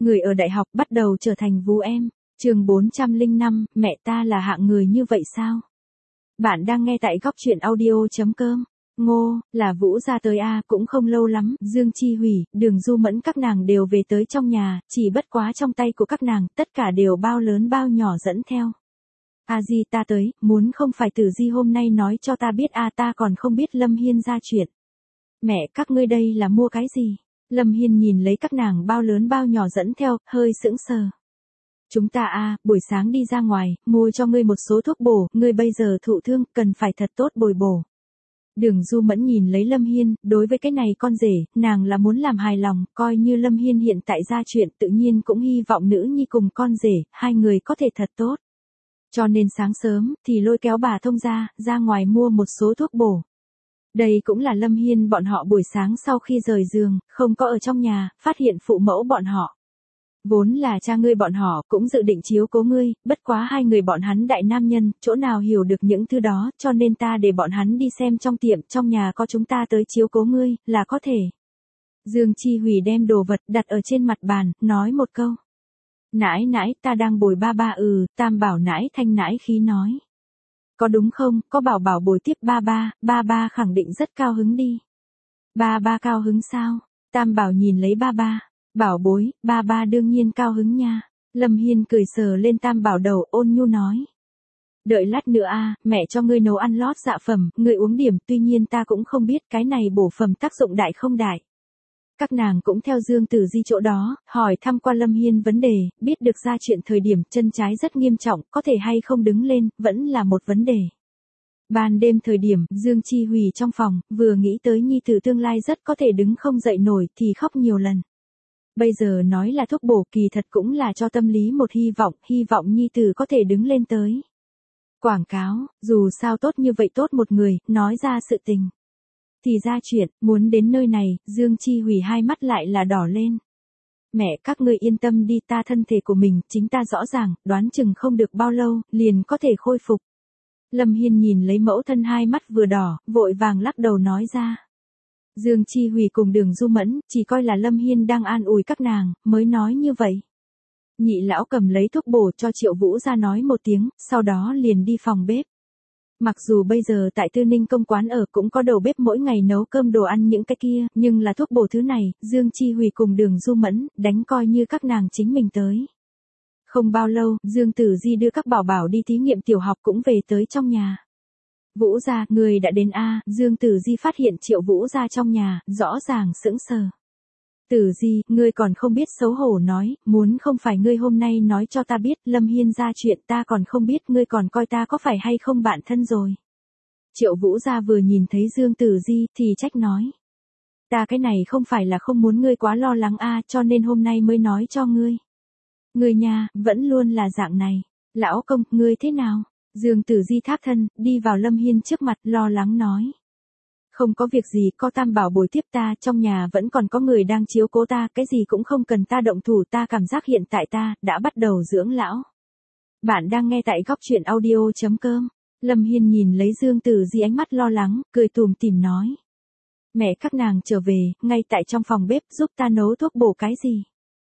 Người ở đại học bắt đầu trở thành vú em. Chương 405, mẹ ta là hạng người như vậy sao? Bạn đang nghe tại góc truyện audio.com. Ngô, là Vũ ra tới a, cũng không lâu lắm, Dương Chi Hủy, Đường Du Mẫn các nàng đều về tới trong nhà, chỉ bất quá trong tay của các nàng, tất cả đều bao lớn bao nhỏ dẫn theo. A Di ta tới, muốn không phải Tử Di hôm nay nói cho ta biết a, ta còn không biết Lâm Hiên ra chuyện. Mẹ các ngươi đây là mua cái gì? Lâm Hiên nhìn lấy các nàng bao lớn bao nhỏ dẫn theo, hơi sững sờ. Chúng ta buổi sáng đi ra ngoài, mua cho ngươi một số thuốc bổ, ngươi bây giờ thụ thương, cần phải thật tốt bồi bổ. Đường Du Mẫn nhìn lấy Lâm Hiên, đối với cái này con rể, nàng là muốn làm hài lòng, coi như Lâm Hiên hiện tại ra chuyện tự nhiên cũng hy vọng nữ nhi cùng con rể, hai người có thể thật tốt. Cho nên sáng sớm, thì lôi kéo bà thông ra ngoài mua một số thuốc bổ. Đây cũng là Lâm Hiên bọn họ buổi sáng sau khi rời giường, không có ở trong nhà, phát hiện phụ mẫu bọn họ. Vốn là cha ngươi bọn họ cũng dự định chiếu cố ngươi, bất quá hai người bọn hắn đại nam nhân, chỗ nào hiểu được những thứ đó, cho nên ta để bọn hắn đi xem trong tiệm, trong nhà có chúng ta tới chiếu cố ngươi, là có thể. Dương Chi Hủy đem đồ vật đặt ở trên mặt bàn, nói một câu. Nãi nãi, ta đang bồi ba ba. Tam Bảo nãi thanh nãi khí nói. Có đúng không, có bảo bảo bồi tiếp ba ba khẳng định rất cao hứng đi. Ba cao hứng sao? Tam Bảo nhìn lấy ba. Bảo bối, ba đương nhiên cao hứng nha. Lâm Hiên cười sờ lên Tam Bảo đầu, ôn nhu nói. Đợi lát nữa mẹ cho ngươi nấu ăn lót dạ phẩm, ngươi uống điểm, tuy nhiên ta cũng không biết cái này bổ phẩm tác dụng đại không đại. Các nàng cũng theo Dương Tử Di chỗ đó, hỏi thăm qua Lâm Hiên vấn đề, biết được ra chuyện thời điểm chân trái rất nghiêm trọng, có thể hay không đứng lên, vẫn là một vấn đề. Ban đêm thời điểm, Dương Chi Hủy trong phòng, vừa nghĩ tới nhi tử tương lai rất có thể đứng không dậy nổi thì khóc nhiều lần. Bây giờ nói là thuốc bổ kỳ thật cũng là cho tâm lý một hy vọng nhi tử có thể đứng lên tới. Quảng cáo, dù sao tốt như vậy tốt một người, nói ra sự tình. Thì ra chuyện, muốn đến nơi này, Dương Chi Hủy hai mắt lại là đỏ lên. Mẹ các ngươi yên tâm đi, ta thân thể của mình, chính ta rõ ràng, đoán chừng không được bao lâu, liền có thể khôi phục. Lâm Hiên nhìn lấy mẫu thân hai mắt vừa đỏ, vội vàng lắc đầu nói ra. Dương Chi Hủy cùng Đường Du Mẫn, chỉ coi là Lâm Hiên đang an ủi các nàng, mới nói như vậy. Nhị lão cầm lấy thuốc bổ cho Triệu Vũ ra nói một tiếng, sau đó liền đi phòng bếp. Mặc dù bây giờ tại Tư Ninh công quán ở cũng có đầu bếp mỗi ngày nấu cơm đồ ăn những cái kia, nhưng là thuốc bổ thứ này, Dương Chi Hủy cùng Đường Du Mẫn, đánh coi như các nàng chính mình tới. Không bao lâu, Dương Tử Di đưa các bảo bảo đi thí nghiệm tiểu học cũng về tới trong nhà. Vũ gia, người đã đến Dương Tử Di phát hiện Triệu Vũ gia trong nhà, rõ ràng sững sờ. Tử Di, ngươi còn không biết xấu hổ nói, muốn không phải ngươi hôm nay nói cho ta biết Lâm Hiên ra chuyện ta còn không biết ngươi còn coi ta có phải hay không bạn thân rồi. Triệu Vũ gia vừa nhìn thấy Dương Tử Di thì trách nói. Ta cái này không phải là không muốn ngươi quá lo lắng cho nên hôm nay mới nói cho ngươi. Ngươi nhà, vẫn luôn là dạng này. Lão công, ngươi thế nào? Dương Tử Di thác thân, đi vào Lâm Hiên trước mặt lo lắng nói. Không có việc gì, có Tam Bảo bồi tiếp ta, trong nhà vẫn còn có người đang chiếu cố ta, cái gì cũng không cần ta động thủ, ta cảm giác hiện tại ta đã bắt đầu dưỡng lão. Bạn đang nghe tại góc truyện audio.com. Lâm Hiên nhìn lấy Dương Tử Di ánh mắt lo lắng, cười tủm tỉm nói. Mẹ các nàng trở về, ngay tại trong phòng bếp giúp ta nấu thuốc bổ cái gì?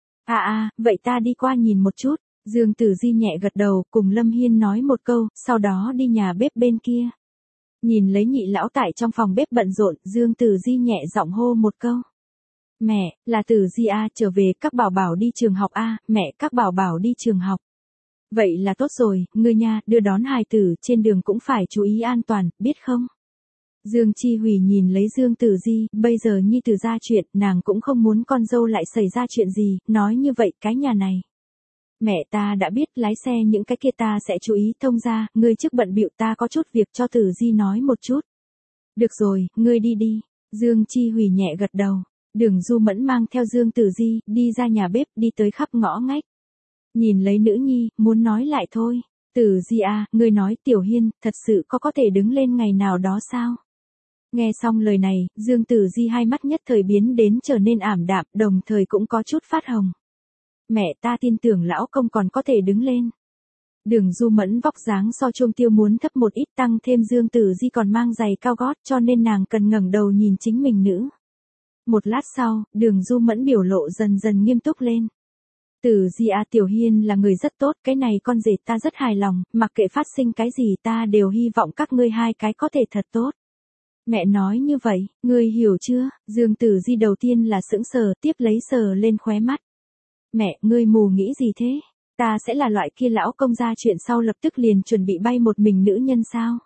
Vậy ta đi qua nhìn một chút. Dương Tử Di nhẹ gật đầu, cùng Lâm Hiên nói một câu, sau đó đi nhà bếp bên kia. Nhìn lấy nhị lão tại trong phòng bếp bận rộn, Dương Tử Di nhẹ giọng hô một câu. Mẹ, là Tử Di trở về, các bảo bảo đi trường học mẹ các bảo bảo đi trường học. Vậy là tốt rồi, ngươi nha, đưa đón hài tử, trên đường cũng phải chú ý an toàn, biết không? Dương Chi Hủy nhìn lấy Dương Tử Di, bây giờ nhi tử ra chuyện, nàng cũng không muốn con dâu lại xảy ra chuyện gì, nói như vậy, cái nhà này. Mẹ ta đã biết, lái xe những cái kia ta sẽ chú ý, thông ra, ngươi trước bận bịu, ta có chút việc cho Tử Di nói một chút. Được rồi, ngươi đi đi. Dương Chi Hủy nhẹ gật đầu. Đường Du Mẫn mang theo Dương Tử Di, đi ra nhà bếp, đi tới khắp ngõ ngách. Nhìn lấy nữ nhi, muốn nói lại thôi. Tử Di ngươi nói Tiểu Hiên, thật sự có thể đứng lên ngày nào đó sao? Nghe xong lời này, Dương Tử Di hai mắt nhất thời biến đến trở nên ảm đạm, đồng thời cũng có chút phát hồng. Mẹ ta tin tưởng lão công còn có thể đứng lên. Đường Du Mẫn vóc dáng so Chuông Tiêu muốn thấp một ít, tăng thêm Dương Tử Di còn mang giày cao gót, cho nên nàng cần ngẩng đầu nhìn chính mình nữ. Một lát sau, Đường Du Mẫn biểu lộ dần dần nghiêm túc lên. Tử Di à, Tiểu Hiên là người rất tốt, cái này con rể ta rất hài lòng, mặc kệ phát sinh cái gì ta đều hy vọng các ngươi hai cái có thể thật tốt. Mẹ nói như vậy, ngươi hiểu chưa? Dương Tử Di đầu tiên là sững sờ, tiếp lấy sờ lên khóe mắt. Mẹ, ngươi mù nghĩ gì thế? Ta sẽ là loại kia lão công ra chuyện sau lập tức liền chuẩn bị bay một mình nữ nhân sao?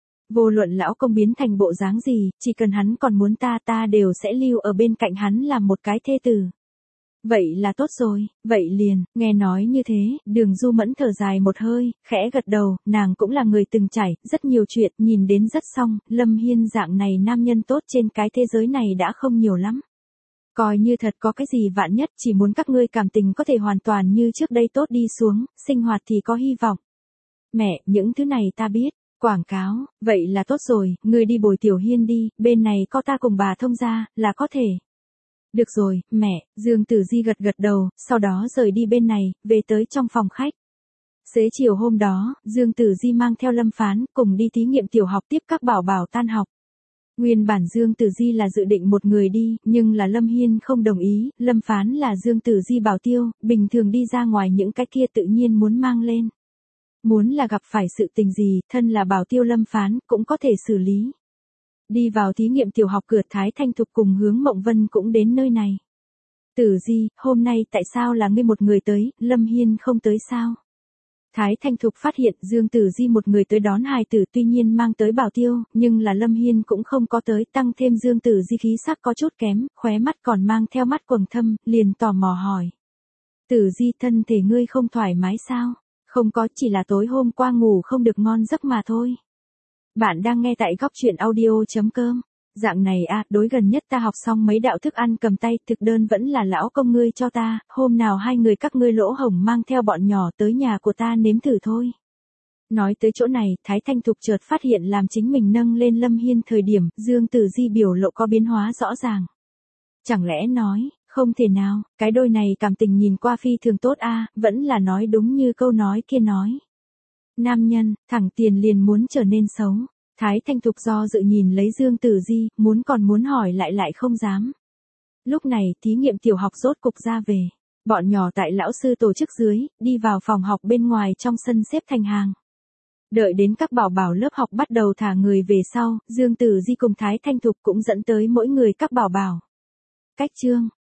Vô luận lão công biến thành bộ dáng gì, chỉ cần hắn còn muốn ta đều sẽ lưu ở bên cạnh hắn làm một cái thê tử. Vậy là tốt rồi, vậy liền, nghe nói như thế, Đường Du Mẫn thở dài một hơi, khẽ gật đầu, nàng cũng là người từng trải, rất nhiều chuyện, nhìn đến rất xong, Lâm Hiên dạng này nam nhân tốt trên cái thế giới này đã không nhiều lắm. Coi như thật có cái gì vạn nhất, chỉ muốn các ngươi cảm tình có thể hoàn toàn như trước đây tốt đi xuống, sinh hoạt thì có hy vọng. Mẹ, những thứ này ta biết. Quảng cáo, vậy là tốt rồi, ngươi đi bồi Tiểu Hiên đi, bên này có ta cùng bà thông gia, là có thể. Được rồi, mẹ, Dương Tử Di gật gật đầu, sau đó rời đi bên này, về tới trong phòng khách. Xế chiều hôm đó, Dương Tử Di mang theo Lâm Phán, cùng đi thí nghiệm tiểu học tiếp các bảo bảo tan học. Nguyên bản Dương Tử Di là dự định một người đi, nhưng là Lâm Hiên không đồng ý, Lâm Phán là Dương Tử Di bảo tiêu, bình thường đi ra ngoài những cái kia tự nhiên muốn mang lên. Muốn là gặp phải sự tình gì, thân là bảo tiêu Lâm Phán, cũng có thể xử lý. Đi vào thí nghiệm tiểu học cửa, Thái Thanh Thục cùng Hướng Mộng Vân cũng đến nơi này. Tử Di, hôm nay tại sao là ngươi một người tới, Lâm Hiên không tới sao? Thái Thanh Thục phát hiện Dương Tử Di một người tới đón hài tử, tuy nhiên mang tới bảo tiêu, nhưng là Lâm Hiên cũng không có tới, tăng thêm Dương Tử Di khí sắc có chút kém, khóe mắt còn mang theo mắt quầng thâm, liền tò mò hỏi. Tử Di, thân thể ngươi không thoải mái sao? Không có, chỉ là tối hôm qua ngủ không được ngon giấc mà thôi. Bạn đang nghe tại góc truyện audio.com. Dạng này à, đối gần nhất ta học xong mấy đạo thức ăn cầm tay, thực đơn vẫn là lão công ngươi cho ta, hôm nào hai người các ngươi lỗ hổng mang theo bọn nhỏ tới nhà của ta nếm thử thôi. Nói tới chỗ này, Thái Thanh Thục chợt phát hiện làm chính mình nâng lên Lâm Hiên thời điểm, Dương Tử Di biểu lộ có biến hóa rõ ràng. Chẳng lẽ nói, không thể nào, cái đôi này cảm tình nhìn qua phi thường tốt a, vẫn là nói đúng như câu nói kia nói. Nam nhân, thẳng tiền liền muốn trở nên xấu. Thái Thanh Thục do dự nhìn lấy Dương Tử Di, còn muốn hỏi lại không dám. Lúc này, thí nghiệm tiểu học rốt cục ra về. Bọn nhỏ tại lão sư tổ chức dưới, đi vào phòng học bên ngoài trong sân xếp thành hàng. Đợi đến các bảo bảo lớp học bắt đầu thả người về sau, Dương Tử Di cùng Thái Thanh Thục cũng dẫn tới mỗi người các bảo bảo. Cách chương.